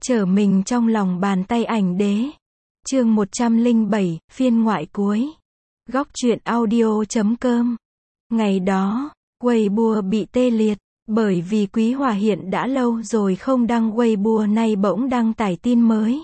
Trở mình trong lòng bàn tay ảnh đế. Chương 107, phiên ngoại cuối. Góc truyện audio.com. Ngày đó, Weibo bị tê liệt, bởi vì Quý Hòa Hiện đã lâu rồi không đăng Weibo, nay bỗng đăng tải tin mới.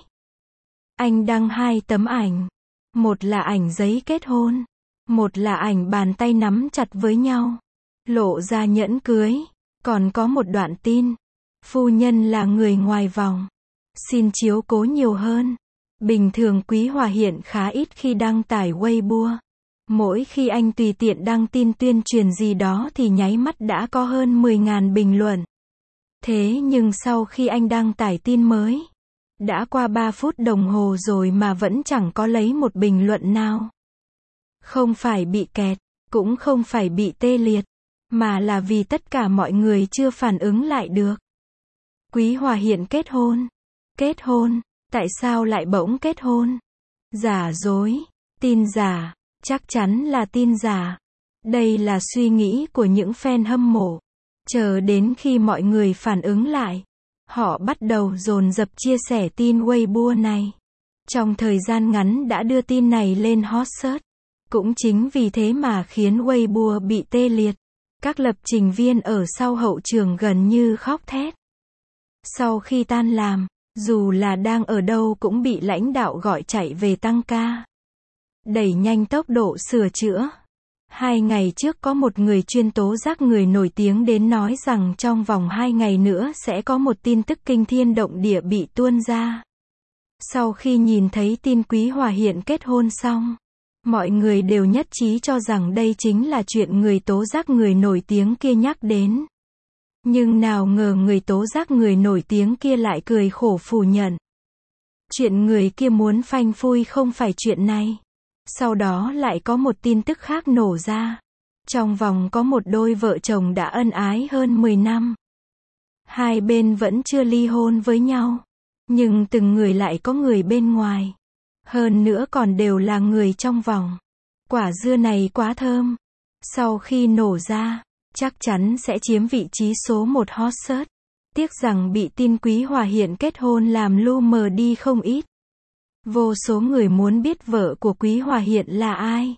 Anh đăng 2 tấm ảnh. Một là ảnh giấy kết hôn, một là ảnh bàn tay nắm chặt với nhau, lộ ra nhẫn cưới. Còn có một đoạn tin: phu nhân là người ngoài vòng, xin chiếu cố nhiều hơn. Bình thường Quý Hòa Hiện khá ít khi đăng tải Weibo. Mỗi khi anh tùy tiện đăng tin tuyên truyền gì đó thì nháy mắt đã có hơn 10.000 bình luận. Thế nhưng sau khi anh đăng tải tin mới, đã qua 3 phút đồng hồ rồi mà vẫn chẳng có lấy một bình luận nào. Không phải bị kẹt, cũng không phải bị tê liệt, mà là vì tất cả mọi người chưa phản ứng lại được. Quý Hòa Hiện kết hôn. Kết hôn? Tại sao lại bỗng kết hôn? Giả dối, tin giả, chắc chắn là tin giả. Đây là suy nghĩ của những fan hâm mộ. Chờ đến khi mọi người phản ứng lại, họ bắt đầu dồn dập chia sẻ tin Weibo này. Trong thời gian ngắn đã đưa tin này lên hot search. Cũng chính vì thế mà khiến Weibo bị tê liệt. Các lập trình viên ở sau hậu trường gần như khóc thét. Sau khi tan làm, dù là đang ở đâu cũng bị lãnh đạo gọi chạy về tăng ca, đẩy nhanh tốc độ sửa chữa. 2 ngày trước có một người chuyên tố giác người nổi tiếng đến nói rằng trong vòng 2 ngày nữa sẽ có một tin tức kinh thiên động địa bị tuôn ra. Sau khi nhìn thấy tin Quý Hòa Hiện kết hôn xong, mọi người đều nhất trí cho rằng đây chính là chuyện người tố giác người nổi tiếng kia nhắc đến. Nhưng nào ngờ người tố giác người nổi tiếng kia lại cười khổ phủ nhận. Chuyện người kia muốn phanh phui không phải chuyện này. Sau đó lại có một tin tức khác nổ ra. Trong vòng có một đôi vợ chồng đã ân ái hơn 10 năm. Hai bên vẫn chưa ly hôn với nhau. Nhưng từng người lại có người bên ngoài. Hơn nữa còn đều là người trong vòng. Quả dưa này quá thơm. Sau khi nổ ra, chắc chắn sẽ chiếm vị trí số 1 hot search. Tiếc rằng bị tin Quý Hòa Hiện kết hôn làm lu mờ đi không ít. Vô số người muốn biết vợ của Quý Hòa Hiện là ai.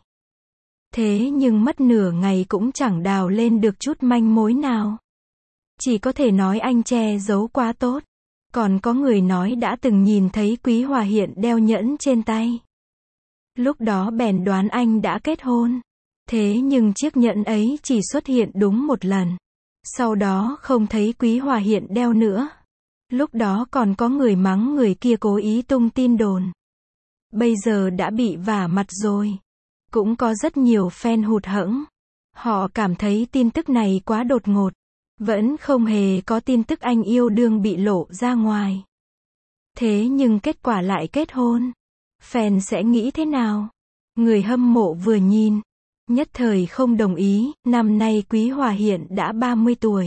Thế nhưng mất nửa ngày cũng chẳng đào lên được chút manh mối nào. Chỉ có thể nói anh che giấu quá tốt. Còn có người nói đã từng nhìn thấy Quý Hòa Hiện đeo nhẫn trên tay. Lúc đó bèn đoán anh đã kết hôn. Thế nhưng chiếc nhẫn ấy chỉ xuất hiện đúng một lần. Sau đó không thấy Quý Hòa Hiện đeo nữa. Lúc đó còn có người mắng người kia cố ý tung tin đồn. Bây giờ đã bị vả mặt rồi. Cũng có rất nhiều fan hụt hẫng. Họ cảm thấy tin tức này quá đột ngột. Vẫn không hề có tin tức anh yêu đương bị lộ ra ngoài. Thế nhưng kết quả lại kết hôn. Fan sẽ nghĩ thế nào? Người hâm mộ vừa nhìn, nhất thời không đồng ý. Năm nay Quý Hòa Hiện đã 30 tuổi.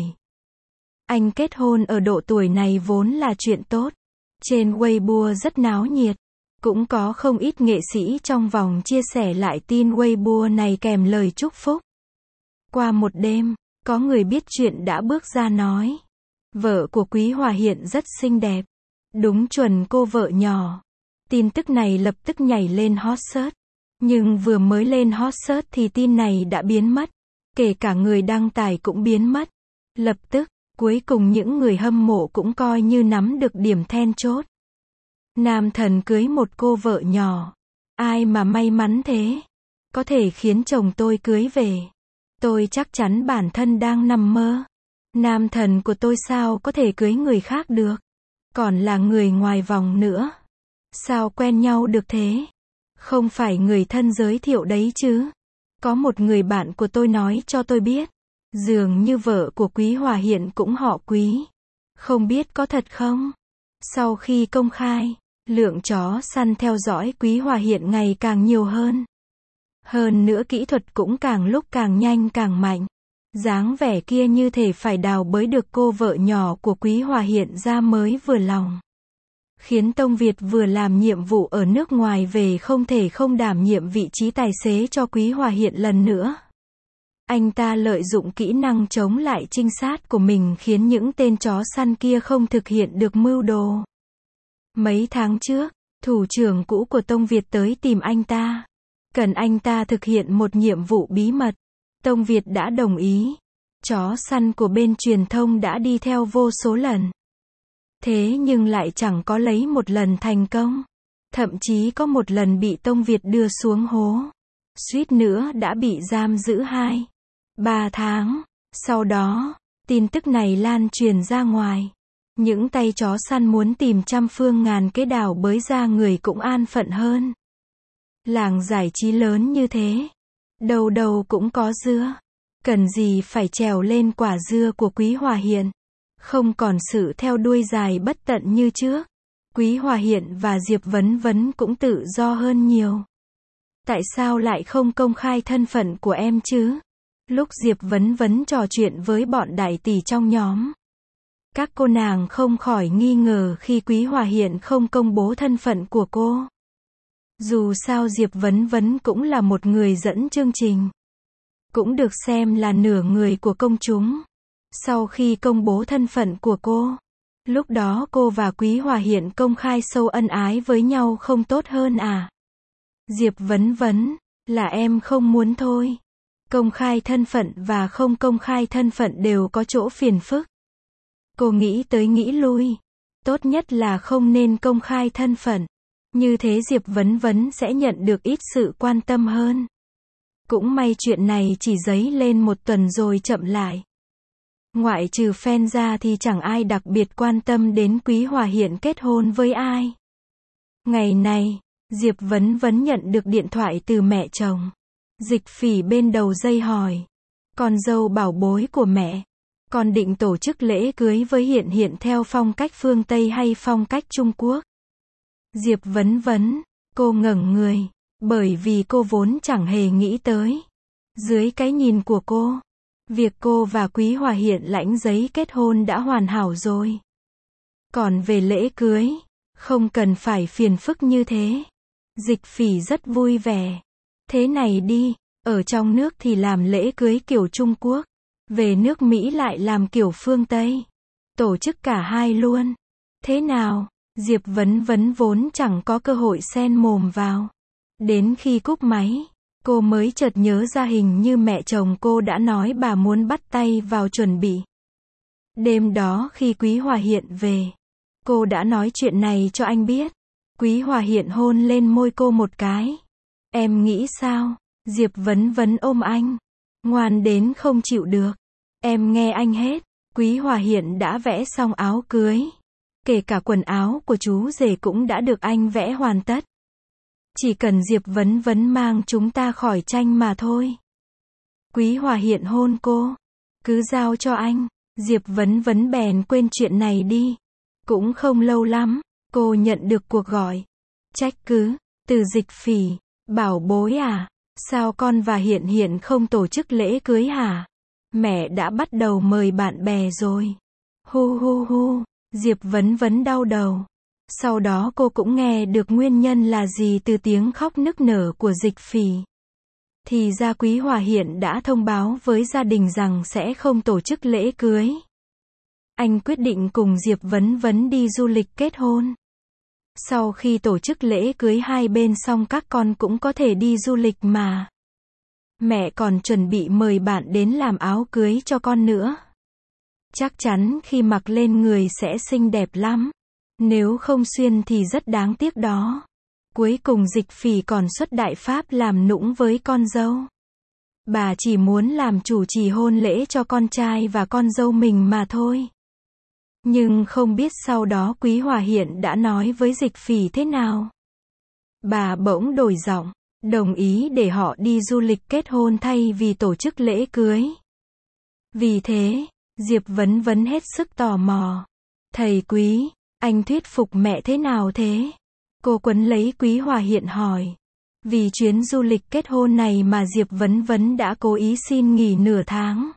Anh kết hôn ở độ tuổi này vốn là chuyện tốt. Trên Weibo rất náo nhiệt. Cũng có không ít nghệ sĩ trong vòng chia sẻ lại tin Weibo này kèm lời chúc phúc. Qua một đêm, có người biết chuyện đã bước ra nói. Vợ của Quý Hòa Hiện rất xinh đẹp. Đúng chuẩn cô vợ nhỏ. Tin tức này lập tức nhảy lên hot search. Nhưng vừa mới lên hot search thì tin này đã biến mất. Kể cả người đăng tải cũng biến mất. Lập tức, cuối cùng những người hâm mộ cũng coi như nắm được điểm then chốt. Nam thần cưới một cô vợ nhỏ. Ai mà may mắn thế? Có thể khiến chồng tôi cưới về. Tôi chắc chắn bản thân đang nằm mơ. Nam thần của tôi sao có thể cưới người khác được? Còn là người ngoài vòng nữa. Sao quen nhau được thế? Không phải người thân giới thiệu đấy chứ? Có một người bạn của tôi nói cho tôi biết. Dường như vợ của Quý Hòa Hiện cũng họ Quý. Không biết có thật không? Sau khi công khai, lượng chó săn theo dõi Quý Hòa Hiện ngày càng nhiều hơn. Hơn nữa kỹ thuật cũng càng lúc càng nhanh càng mạnh. Dáng vẻ kia như thể phải đào bới được cô vợ nhỏ của Quý Hòa Hiện ra mới vừa lòng. Khiến Tông Việt vừa làm nhiệm vụ ở nước ngoài về không thể không đảm nhiệm vị trí tài xế cho Quý Hòa Hiện lần nữa. Anh ta lợi dụng kỹ năng chống lại trinh sát của mình khiến những tên chó săn kia không thực hiện được mưu đồ. Mấy tháng trước, thủ trưởng cũ của Tông Việt tới tìm anh ta. Cần anh ta thực hiện một nhiệm vụ bí mật. Tông Việt đã đồng ý. Chó săn của bên truyền thông đã đi theo vô số lần. Thế nhưng lại chẳng có lấy một lần thành công. Thậm chí có một lần bị Tông Việt đưa xuống hố. Suýt nữa đã bị giam giữ 2-3 tháng. Sau đó, tin tức này lan truyền ra ngoài. Những tay chó săn muốn tìm trăm phương ngàn kế đào bới ra người cũng an phận hơn. Làng giải trí lớn như thế. Đầu đầu cũng có dưa. Cần gì phải trèo lên quả dưa của Quý Hòa Hiện. Không còn sự theo đuôi dài bất tận như trước. Quý Hòa Hiện và Diệp Vấn Vấn cũng tự do hơn nhiều. Tại sao lại không công khai thân phận của em chứ? Lúc Diệp Vấn Vấn trò chuyện với bọn đại tỷ trong nhóm. Các cô nàng không khỏi nghi ngờ khi Quý Hòa Hiện không công bố thân phận của cô. Dù sao Diệp Vấn Vấn cũng là một người dẫn chương trình. Cũng được xem là nửa người của công chúng. Sau khi công bố thân phận của cô, lúc đó cô và Quý Hòa Hiện công khai sâu ân ái với nhau không tốt hơn à? Diệp Vấn Vấn, là em không muốn thôi. Công khai thân phận và không công khai thân phận đều có chỗ phiền phức. Cô nghĩ tới nghĩ lui. Tốt nhất là không nên công khai thân phận. Như thế Diệp Vấn Vấn sẽ nhận được ít sự quan tâm hơn. Cũng may chuyện này chỉ dấy lên một tuần rồi chậm lại. Ngoại trừ fan ra thì chẳng ai đặc biệt quan tâm đến Quý Hòa Hiện kết hôn với ai. Ngày này, Diệp Vấn Vấn nhận được điện thoại từ mẹ chồng. Dịch Phỉ bên đầu dây hỏi. Con dâu bảo bối của mẹ. Con định tổ chức lễ cưới với Hiện Hiện theo phong cách phương Tây hay phong cách Trung Quốc? Diệp Vấn Vấn, cô ngẩng người. Bởi vì cô vốn chẳng hề nghĩ tới. Dưới cái nhìn của cô, việc cô và Quý Hòa Hiện lãnh giấy kết hôn đã hoàn hảo rồi. Còn về lễ cưới, không cần phải phiền phức như thế. Dịch Phỉ rất vui vẻ. Thế này đi, ở trong nước thì làm lễ cưới kiểu Trung Quốc. Về nước Mỹ lại làm kiểu phương Tây. Tổ chức cả hai luôn. Thế nào? Diệp Vấn Vấn vốn chẳng có cơ hội xen mồm vào. Đến khi cúp máy, cô mới chợt nhớ ra hình như mẹ chồng cô đã nói bà muốn bắt tay vào chuẩn bị. Đêm đó khi Quý Hòa Hiện về, cô đã nói chuyện này cho anh biết. Quý Hòa Hiện hôn lên môi cô một cái. Em nghĩ sao? Diệp Vấn Vấn ôm anh. Ngoan đến không chịu được. Em nghe anh hết. Quý Hòa Hiện đã vẽ xong áo cưới. Kể cả quần áo của chú rể cũng đã được anh vẽ hoàn tất. Chỉ cần Diệp Vấn Vấn mang chúng ta khỏi tranh mà thôi. Quý Hòa Hiện hôn cô. Cứ giao cho anh. Diệp Vấn Vấn bèn quên chuyện này đi. Cũng không lâu lắm, cô nhận được cuộc gọi. Trách cứ, từ Dịch Phỉ. Bảo bối à, sao con và Hiện Hiện không tổ chức lễ cưới hả? Mẹ đã bắt đầu mời bạn bè rồi. Hu hu hu, Diệp Vấn Vấn đau đầu. Sau đó cô cũng nghe được nguyên nhân là gì từ tiếng khóc nức nở của Dịch Phỉ. Thì ra Quý Hòa Hiện đã thông báo với gia đình rằng sẽ không tổ chức lễ cưới. Anh quyết định cùng Diệp Vấn Vấn đi du lịch kết hôn. Sau khi tổ chức lễ cưới hai bên xong các con cũng có thể đi du lịch mà. Mẹ còn chuẩn bị mời bạn đến làm áo cưới cho con nữa. Chắc chắn khi mặc lên người sẽ xinh đẹp lắm. Nếu không xuyên thì rất đáng tiếc đó. Cuối cùng Dịch Phỉ còn xuất đại pháp làm nũng với con dâu. Bà chỉ muốn làm chủ trì hôn lễ cho con trai và con dâu mình mà thôi. Nhưng không biết sau đó Quý Hòa Hiện đã nói với Dịch Phỉ thế nào. Bà bỗng đổi giọng, đồng ý để họ đi du lịch kết hôn thay vì tổ chức lễ cưới. Vì thế, Diệp Vấn Vấn hết sức tò mò. Thầy Quý, anh thuyết phục mẹ thế nào thế? Cô quấn lấy Quý Hòa Hiện hỏi. Vì chuyến du lịch kết hôn này mà Diệp Vấn Vấn đã cố ý xin nghỉ nửa tháng.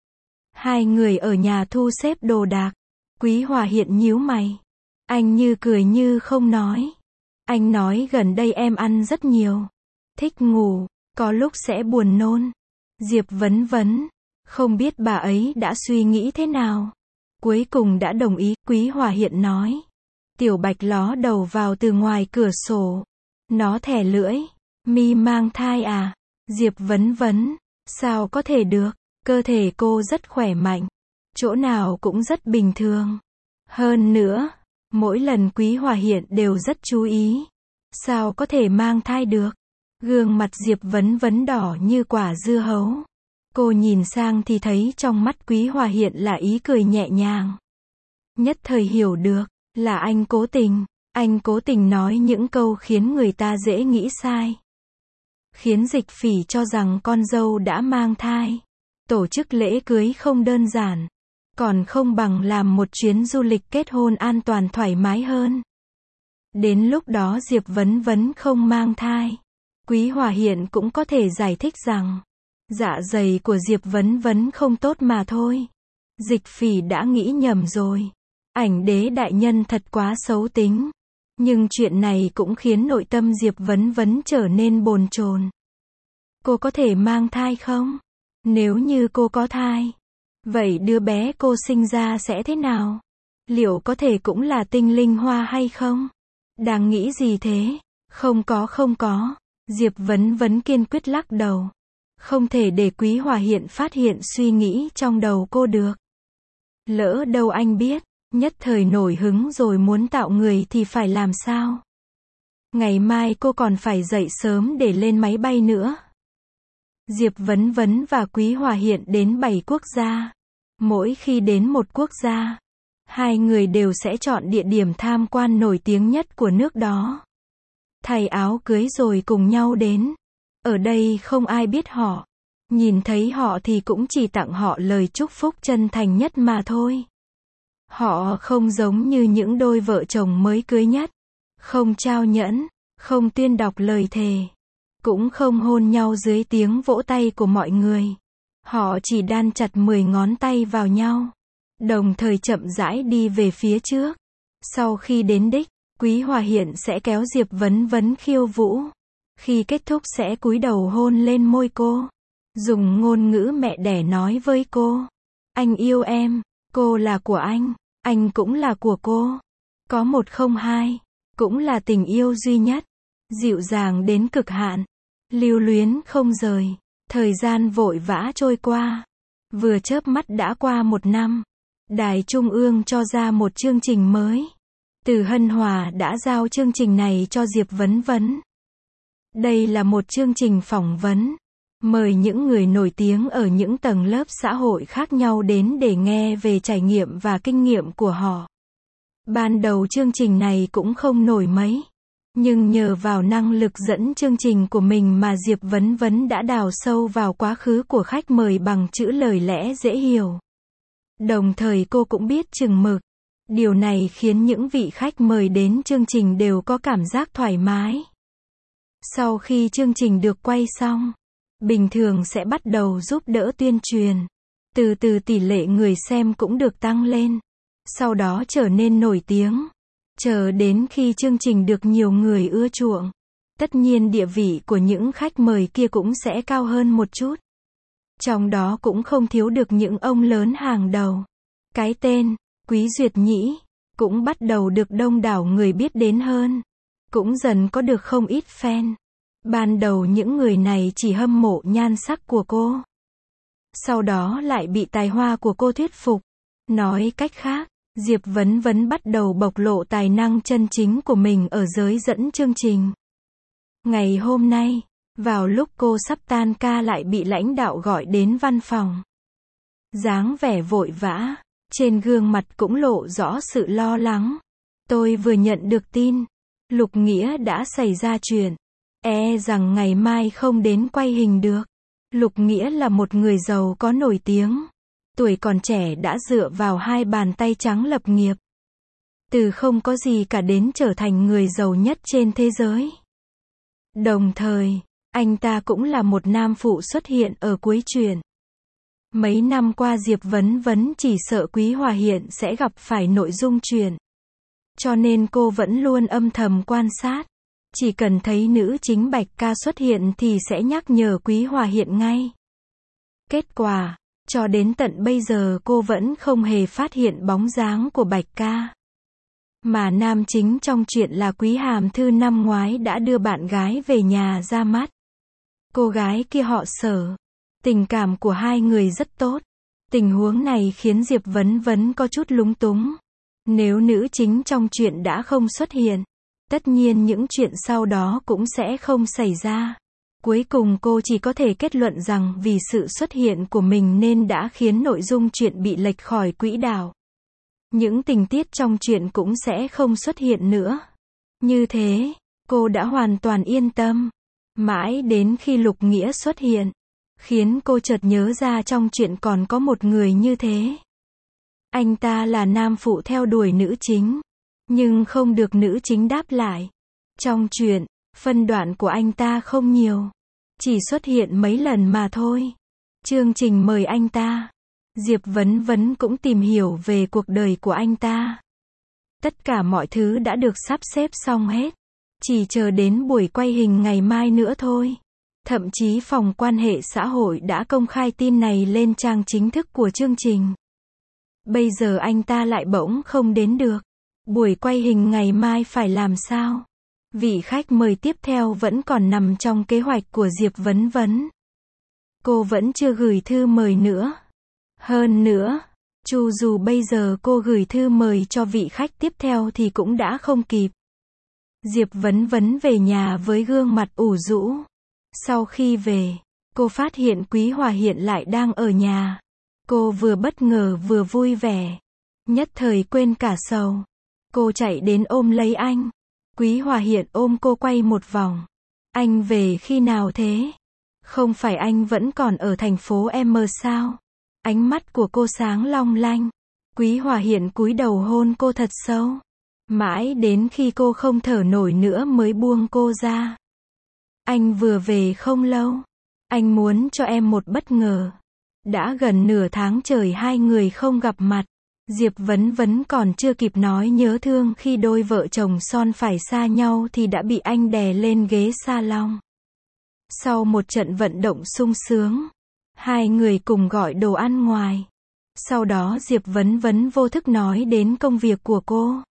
Hai người ở nhà thu xếp đồ đạc. Quý Hòa Hiện nhíu mày. Anh như cười như không nói. Anh nói gần đây em ăn rất nhiều. Thích ngủ, có lúc sẽ buồn nôn. Diệp Vấn Vấn, không biết bà ấy đã suy nghĩ thế nào. Cuối cùng đã đồng ý, Quý Hòa Hiện nói. Tiểu Bạch ló đầu vào từ ngoài cửa sổ. Nó thè lưỡi. Mi mang thai à? Diệp vấn vấn. Sao có thể được? Cơ thể cô rất khỏe mạnh. Chỗ nào cũng rất bình thường. Hơn nữa, mỗi lần Quý Hòa Hiện đều rất chú ý. Sao có thể mang thai được? Gương mặt Diệp vấn vấn đỏ như quả dưa hấu. Cô nhìn sang thì thấy trong mắt Quý Hòa Hiện là ý cười nhẹ nhàng. Nhất thời hiểu được, là anh cố tình. Anh cố tình nói những câu khiến người ta dễ nghĩ sai. Khiến Dịch Phỉ cho rằng con dâu đã mang thai. Tổ chức lễ cưới không đơn giản. Còn không bằng làm một chuyến du lịch kết hôn an toàn thoải mái hơn. Đến lúc đó Diệp vấn vấn không mang thai. Quý Hòa Hiện cũng có thể giải thích rằng dạ dày của Diệp vấn vấn không tốt mà thôi. Dịch Phỉ đã nghĩ nhầm rồi. Ảnh đế đại nhân thật quá xấu tính. Nhưng chuyện này cũng khiến nội tâm Diệp vấn vấn trở nên bồn chồn. Cô có thể mang thai không? Nếu như cô có thai, vậy đứa bé cô sinh ra sẽ thế nào? Liệu có thể cũng là tinh linh hoa hay không? Đang nghĩ gì thế? Không có. Diệp vấn vấn kiên quyết lắc đầu. Không thể để Quý Hòa Hiện phát hiện suy nghĩ trong đầu cô được. Lỡ đâu anh biết, nhất thời nổi hứng rồi muốn tạo người thì phải làm sao? Ngày mai cô còn phải dậy sớm để lên máy bay nữa. Diệp vấn vấn và Quý Hòa Hiện đến 7 quốc gia. Mỗi khi đến một quốc gia, hai người đều sẽ chọn địa điểm tham quan nổi tiếng nhất của nước đó. Thay áo cưới rồi cùng nhau đến. Ở đây không ai biết họ. Nhìn thấy họ thì cũng chỉ tặng họ lời chúc phúc chân thành nhất mà thôi. Họ không giống như những đôi vợ chồng mới cưới nhất. Không trao nhẫn, không tuyên đọc lời thề. Cũng không hôn nhau dưới tiếng vỗ tay của mọi người. Họ chỉ đan chặt 10 ngón tay vào nhau. Đồng thời chậm rãi đi về phía trước. Sau khi đến đích, Quý Hòa Hiện sẽ kéo Diệp vấn vấn khiêu vũ. Khi kết thúc sẽ cúi đầu hôn lên môi cô. Dùng ngôn ngữ mẹ đẻ nói với cô. Anh yêu em, cô là của anh cũng là của cô. Có một không hai, cũng là tình yêu duy nhất. Dịu dàng đến cực hạn. Lưu luyến không rời. Thời gian vội vã trôi qua. Vừa chớp mắt đã qua 1 năm. Đài Trung ương cho ra một chương trình mới. Từ Hân Hòa đã giao chương trình này cho Diệp vấn vấn. Đây là một chương trình phỏng vấn. Mời những người nổi tiếng ở những tầng lớp xã hội khác nhau đến để nghe về trải nghiệm và kinh nghiệm của họ. Ban đầu chương trình này cũng không nổi mấy. Nhưng nhờ vào năng lực dẫn chương trình của mình mà Diệp vấn vấn đã đào sâu vào quá khứ của khách mời bằng chữ lời lẽ dễ hiểu. Đồng thời cô cũng biết chừng mực. Điều này khiến những vị khách mời đến chương trình đều có cảm giác thoải mái. Sau khi chương trình được quay xong, bình thường sẽ bắt đầu giúp đỡ tuyên truyền. Từ từ tỷ lệ người xem cũng được tăng lên. Sau đó trở nên nổi tiếng. Chờ đến khi chương trình được nhiều người ưa chuộng, tất nhiên địa vị của những khách mời kia cũng sẽ cao hơn một chút. Trong đó cũng không thiếu được những ông lớn hàng đầu. Cái tên Quý Duyệt Nhĩ cũng bắt đầu được đông đảo người biết đến hơn. Cũng dần có được không ít fan. Ban đầu những người này chỉ hâm mộ nhan sắc của cô. Sau đó lại bị tài hoa của cô thuyết phục. Nói cách khác, Diệp vấn vấn bắt đầu bộc lộ tài năng chân chính của mình ở giới dẫn chương trình. Ngày hôm nay, vào lúc cô sắp tan ca lại bị lãnh đạo gọi đến văn phòng. Dáng vẻ vội vã, trên gương mặt cũng lộ rõ sự lo lắng. Tôi vừa nhận được tin, Lục Nghĩa đã xảy ra chuyện. Rằng ngày mai không đến quay hình được. Lục Nghĩa là một người giàu có nổi tiếng. Tuổi còn trẻ đã dựa vào 2 bàn tay trắng lập nghiệp. Từ không có gì cả đến trở thành người giàu nhất trên thế giới. Đồng thời, anh ta cũng là một nam phụ xuất hiện ở cuối truyện. Mấy năm qua Diệp vấn vấn chỉ sợ Quý Hòa Hiện sẽ gặp phải nội dung truyện. Cho nên cô vẫn luôn âm thầm quan sát. Chỉ cần thấy nữ chính Bạch Ca xuất hiện thì sẽ nhắc nhở Quý Hòa Hiện ngay. Kết quả, cho đến tận bây giờ cô vẫn không hề phát hiện bóng dáng của Bạch Ca. Mà nam chính trong chuyện là Quý Hàm Thư năm ngoái đã đưa bạn gái về nhà ra mắt. Cô gái kia họ Sở. Tình cảm của hai người rất tốt. Tình huống này khiến Diệp Vấn Vấn có chút lúng túng. Nếu nữ chính trong chuyện đã không xuất hiện, tất nhiên những chuyện sau đó cũng sẽ không xảy ra. Cuối cùng cô chỉ có thể kết luận rằng vì sự xuất hiện của mình nên đã khiến nội dung chuyện bị lệch khỏi quỹ đạo. Những tình tiết trong chuyện cũng sẽ không xuất hiện nữa. Như thế, cô đã hoàn toàn yên tâm. Mãi đến khi Lục Nghĩa xuất hiện, khiến cô chợt nhớ ra trong chuyện còn có một người như thế. Anh ta là nam phụ theo đuổi nữ chính, nhưng không được nữ chính đáp lại. Trong chuyện, phân đoạn của anh ta không nhiều, chỉ xuất hiện mấy lần mà thôi. Chương trình mời anh ta. Diệp Vấn Vấn cũng tìm hiểu về cuộc đời của anh ta. Tất cả mọi thứ đã được sắp xếp xong hết. Chỉ chờ đến buổi quay hình ngày mai nữa thôi. Thậm chí phòng quan hệ xã hội đã công khai tin này lên trang chính thức của chương trình. Bây giờ anh ta lại bỗng không đến được. Buổi quay hình ngày mai phải làm sao? Vị khách mời tiếp theo vẫn còn nằm trong kế hoạch của Diệp Vấn Vấn. Cô vẫn chưa gửi thư mời nữa. Hơn nữa, dù bây giờ cô gửi thư mời cho vị khách tiếp theo thì cũng đã không kịp. Diệp Vấn Vấn về nhà với gương mặt ủ rũ. Sau khi về, cô phát hiện Quý Hòa Hiện lại đang ở nhà. Cô vừa bất ngờ vừa vui vẻ. Nhất thời quên cả sầu. Cô chạy đến ôm lấy anh. Quý Hòa Hiện ôm cô quay một vòng. Anh về khi nào thế? Không phải anh vẫn còn ở thành phố M sao? Ánh mắt của cô sáng long lanh. Quý Hòa Hiện cúi đầu hôn cô thật sâu. Mãi đến khi cô không thở nổi nữa mới buông cô ra. Anh vừa về không lâu. Anh muốn cho em một bất ngờ. Đã gần nửa tháng trời hai người không gặp mặt. Diệp Vấn Vấn còn chưa kịp nói nhớ thương khi đôi vợ chồng son phải xa nhau thì đã bị anh đè lên ghế salon. Sau một trận vận động sung sướng, hai người cùng gọi đồ ăn ngoài. Sau đó Diệp Vấn Vấn vô thức nói đến công việc của cô.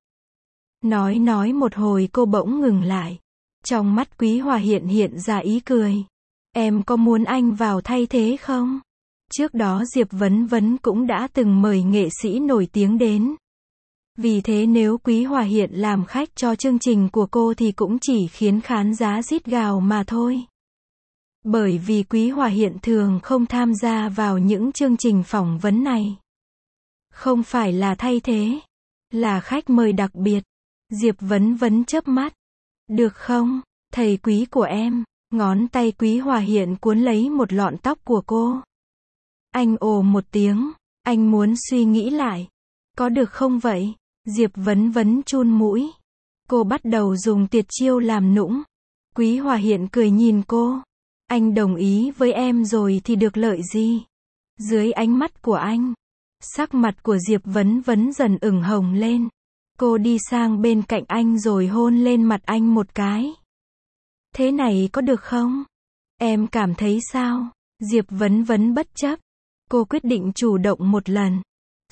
Nói một hồi cô bỗng ngừng lại. Trong mắt Quý Hòa hiện ra ý cười. Em có muốn anh vào thay thế không? Trước đó Diệp Vấn Vấn cũng đã từng mời nghệ sĩ nổi tiếng đến. Vì thế nếu Quý Hòa Hiện làm khách cho chương trình của cô thì cũng chỉ khiến khán giả rít gào mà thôi. Bởi vì Quý Hòa Hiện thường không tham gia vào những chương trình phỏng vấn này. Không phải là thay thế, là khách mời đặc biệt. Diệp Vấn Vấn chớp mắt. Được không, thầy quý của em? Ngón tay Quý Hòa Hiện cuốn lấy một lọn tóc của cô. Anh ồ một tiếng, anh muốn suy nghĩ lại. Có được không vậy? Diệp Vấn Vấn chun mũi. Cô bắt đầu dùng tuyệt chiêu làm nũng. Quý Hòa Hiện cười nhìn cô. Anh đồng ý với em rồi thì được lợi gì? Dưới ánh mắt của anh, sắc mặt của Diệp Vấn Vấn dần ửng hồng lên. Cô đi sang bên cạnh anh rồi hôn lên mặt anh một cái. Thế này có được không? Em cảm thấy sao? Diệp Vấn Vấn bất chấp. Cô quyết định chủ động một lần.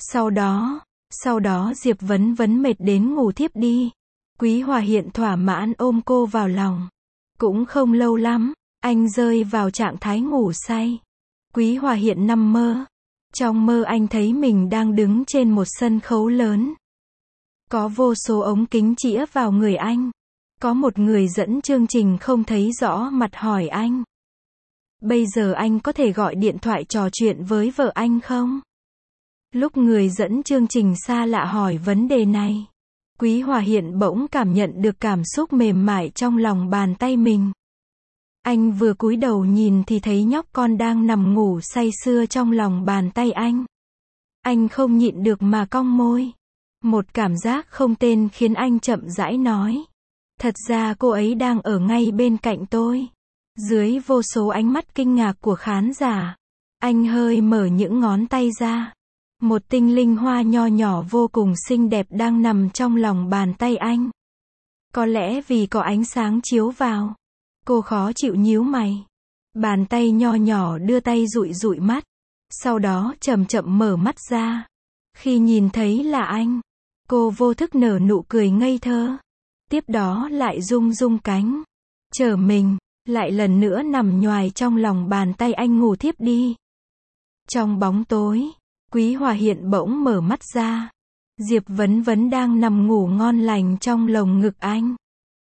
Sau đó Diệp Vấn Vấn mệt đến ngủ thiếp đi. Quý Hòa Hiện thỏa mãn ôm cô vào lòng. Cũng không lâu lắm, anh rơi vào trạng thái ngủ say. Quý Hòa Hiện nằm mơ. Trong mơ anh thấy mình đang đứng trên một sân khấu lớn. Có vô số ống kính chĩa vào người anh. Có một người dẫn chương trình không thấy rõ mặt hỏi anh. Bây giờ anh có thể gọi điện thoại trò chuyện với vợ anh không? Lúc người dẫn chương trình xa lạ hỏi vấn đề này, Quý Hòa Hiện bỗng cảm nhận được cảm xúc mềm mại trong lòng bàn tay mình. Anh vừa cúi đầu nhìn thì thấy nhóc con đang nằm ngủ say sưa trong lòng bàn tay anh. Anh không nhịn được mà cong môi. Một cảm giác không tên khiến anh chậm rãi nói. Thật ra cô ấy đang ở ngay bên cạnh tôi. Dưới vô số ánh mắt kinh ngạc của khán giả, anh hơi mở những ngón tay ra. Một tinh linh hoa nho nhỏ vô cùng xinh đẹp đang nằm trong lòng bàn tay anh. Có lẽ vì có ánh sáng chiếu vào, cô khó chịu nhíu mày. Bàn tay nho nhỏ đưa tay dụi mắt. Sau đó chậm chậm mở mắt ra. Khi nhìn thấy là anh, Cô vô thức nở nụ cười ngây thơ. Tiếp đó lại rung rung cánh. Trở mình, lại lần nữa nằm nhoài trong lòng bàn tay anh ngủ thiếp đi. Trong bóng tối, Quý Hòa Hiện bỗng mở mắt ra. Diệp Vấn Vấn đang nằm ngủ ngon lành trong lồng ngực anh.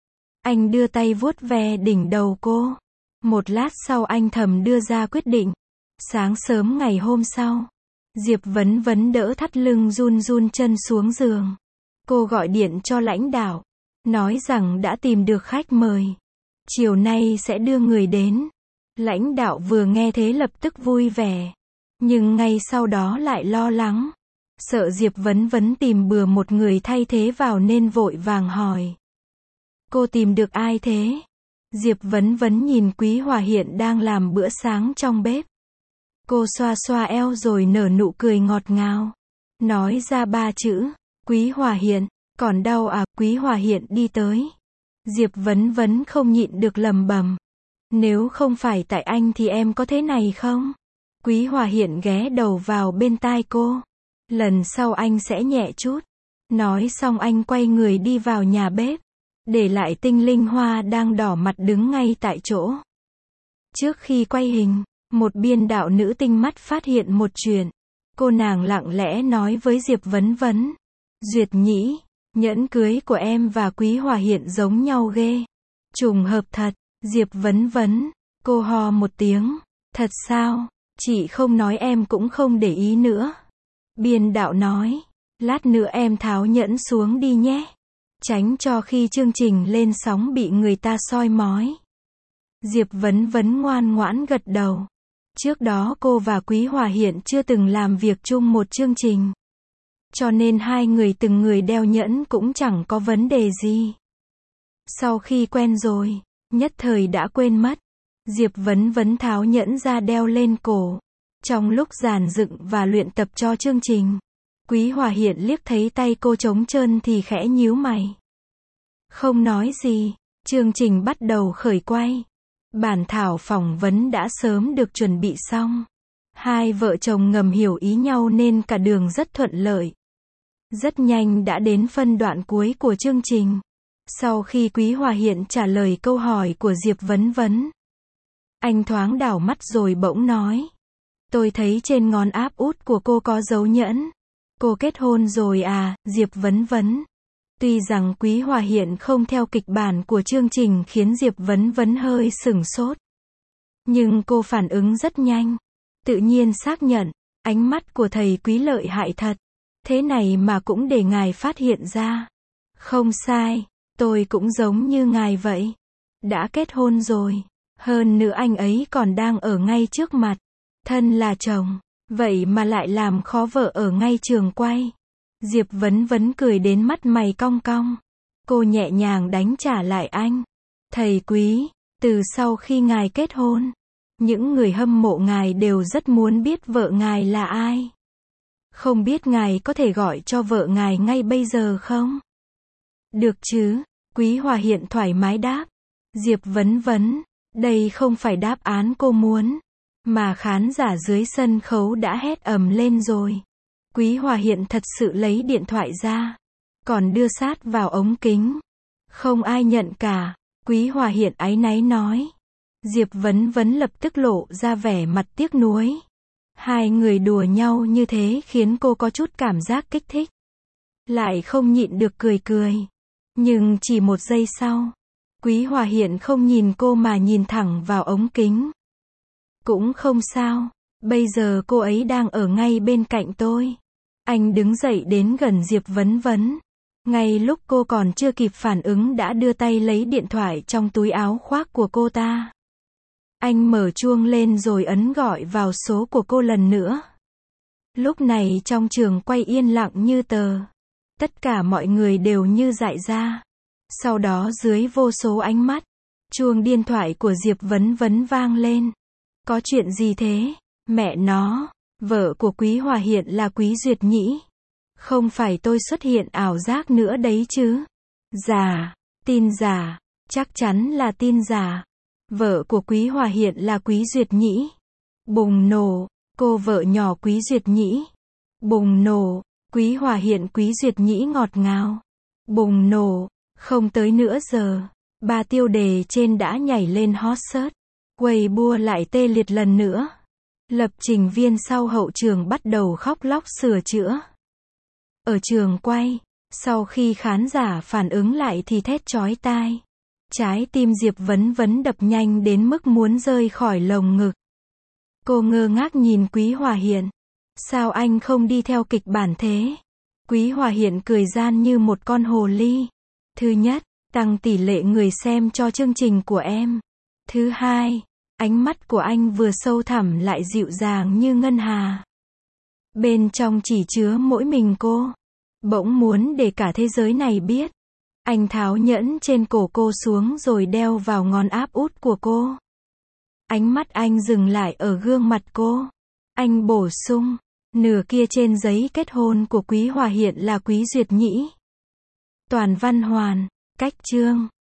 Anh đưa tay vuốt ve đỉnh đầu cô. Một lát sau anh thầm đưa ra quyết định. Sáng sớm ngày hôm sau, Diệp Vấn Vấn đỡ thắt lưng run run chân xuống giường. Cô gọi điện cho lãnh đạo, nói rằng đã tìm được khách mời. Chiều nay sẽ đưa người đến. Lãnh đạo vừa nghe thế lập tức vui vẻ. Nhưng ngay sau đó lại lo lắng. Sợ Diệp Vấn Vấn tìm bừa một người thay thế vào nên vội vàng hỏi. Cô tìm được ai thế? Diệp Vấn Vấn nhìn Quý Hòa Hiện đang làm bữa sáng trong bếp. Cô xoa xoa eo rồi nở nụ cười ngọt ngào. Nói ra 3 chữ. Quý Hòa Hiện, còn đau à? Quý Hòa Hiện đi tới. Diệp Vấn Vấn không nhịn được lẩm bẩm. Nếu không phải tại anh thì em có thế này không? Quý Hòa Hiện ghé đầu vào bên tai cô. Lần sau anh sẽ nhẹ chút. Nói xong anh quay người đi vào nhà bếp. Để lại Tinh Linh Hoa đang đỏ mặt đứng ngay tại chỗ. Trước khi quay hình, một biên đạo nữ tinh mắt phát hiện một chuyện. Cô nàng lặng lẽ nói với Diệp Vấn Vấn. Duyệt nhĩ, nhẫn cưới của em và Quý Hòa Hiện giống nhau ghê. Trùng hợp thật. Diệp Vấn Vấn, cô ho một tiếng. Thật sao? Chị không nói em cũng không để ý nữa. Biên đạo nói. Lát nữa em tháo nhẫn xuống đi nhé. Tránh cho khi chương trình lên sóng bị người ta soi mói. Diệp Vấn Vấn ngoan ngoãn gật đầu. Trước đó cô và Quý Hòa Hiện chưa từng làm việc chung một chương trình. Cho nên hai người từng người đeo nhẫn cũng chẳng có vấn đề gì. Sau khi quen rồi, nhất thời đã quên mất. Diệp Vấn Vấn tháo nhẫn ra đeo lên cổ. Trong lúc dàn dựng và luyện tập cho chương trình, Quý Hòa Hiện liếc thấy tay cô trống trơn thì khẽ nhíu mày. Không nói gì, chương trình bắt đầu khởi quay. Bản thảo phỏng vấn đã sớm được chuẩn bị xong. Hai vợ chồng ngầm hiểu ý nhau nên cả đường rất thuận lợi. Rất nhanh đã đến phân đoạn cuối của chương trình. Sau khi Quý Hòa Hiện trả lời câu hỏi của Diệp Vấn Vấn, anh thoáng đảo mắt rồi bỗng nói. Tôi thấy trên ngón áp út của cô có dấu nhẫn. Cô kết hôn rồi à? Diệp Vấn Vấn. Tuy rằng Quý Hòa Hiện không theo kịch bản của chương trình khiến Diệp Vấn Vấn hơi sửng sốt. Nhưng cô phản ứng rất nhanh. Tự nhiên xác nhận. Ánh mắt của thầy Quý lợi hại thật. Thế này mà cũng để ngài phát hiện ra. Không sai, tôi cũng giống như ngài vậy. Đã kết hôn rồi. Hơn nữa anh ấy còn đang ở ngay trước mặt. Thân là chồng. Vậy mà lại làm khó vợ ở ngay trường quay. Diệp Vấn Vấn cười đến mắt mày cong cong. Cô nhẹ nhàng đánh trả lại anh. Thầy Quý, từ sau khi ngài kết hôn, những người hâm mộ ngài đều rất muốn biết vợ ngài là ai. Không biết ngài có thể gọi cho vợ ngài ngay bây giờ không? Được chứ, Quý Hòa Hiện thoải mái đáp. Diệp Vấn Vấn, đây không phải đáp án cô muốn. Mà khán giả dưới sân khấu đã hét ầm lên rồi. Quý Hòa Hiện thật sự lấy điện thoại ra. Còn đưa sát vào ống kính. Không ai nhận cả. Quý Hòa Hiện áy náy nói. Diệp Vấn Vấn lập tức lộ ra vẻ mặt tiếc nuối. Hai người đùa nhau như thế khiến cô có chút cảm giác kích thích. Lại không nhịn được cười cười. Nhưng chỉ một giây sau, Quý Hòa Hiện không nhìn cô mà nhìn thẳng vào ống kính. Cũng không sao, bây giờ cô ấy đang ở ngay bên cạnh tôi. Anh đứng dậy đến gần Diệp Vấn Vấn. Ngay lúc cô còn chưa kịp phản ứng đã đưa tay lấy điện thoại trong túi áo khoác của cô ta. Anh mở chuông lên rồi ấn gọi vào số của cô lần nữa. Lúc này trong trường quay yên lặng như tờ. Tất cả mọi người đều như dại ra. Sau đó dưới vô số ánh mắt, chuông điện thoại của Diệp Vấn Vấn vang lên. Có chuyện gì thế? Mẹ nó, vợ của Quý Hòa Hiện là Quý Duyệt Nhĩ. Không phải tôi xuất hiện ảo giác nữa đấy chứ? Giả, tin giả, chắc chắn là tin giả. Vợ của Quý Hòa Hiện là Quý Duyệt Nhĩ. Bùng nổ, cô vợ nhỏ Quý Duyệt Nhĩ. Bùng nổ, Quý Hòa Hiện Quý Duyệt Nhĩ ngọt ngào. Bùng nổ, không tới nửa giờ, ba tiêu đề trên đã nhảy lên hot search. Weibo lại tê liệt lần nữa. Lập trình viên sau hậu trường bắt đầu khóc lóc sửa chữa. Ở trường quay, sau khi khán giả phản ứng lại thì thét chói tai. Trái tim Diệp Vấn Vấn đập nhanh đến mức muốn rơi khỏi lồng ngực. Cô ngơ ngác nhìn Quý Hòa Hiện. Sao anh không đi theo kịch bản thế? Quý Hòa Hiện cười gian như một con hồ ly. Thứ nhất, tăng tỷ lệ người xem cho chương trình của em. Thứ hai, ánh mắt của anh vừa sâu thẳm lại dịu dàng như ngân hà. Bên trong chỉ chứa mỗi mình cô. Bỗng muốn để cả thế giới này biết. Anh tháo nhẫn trên cổ cô xuống rồi đeo vào ngón áp út của cô. Ánh mắt anh dừng lại ở gương mặt cô. Anh bổ sung, nửa kia trên giấy kết hôn của Quý Hòa Hiện là Quý Duyệt Nhĩ. Toàn văn hoàn, cách chương.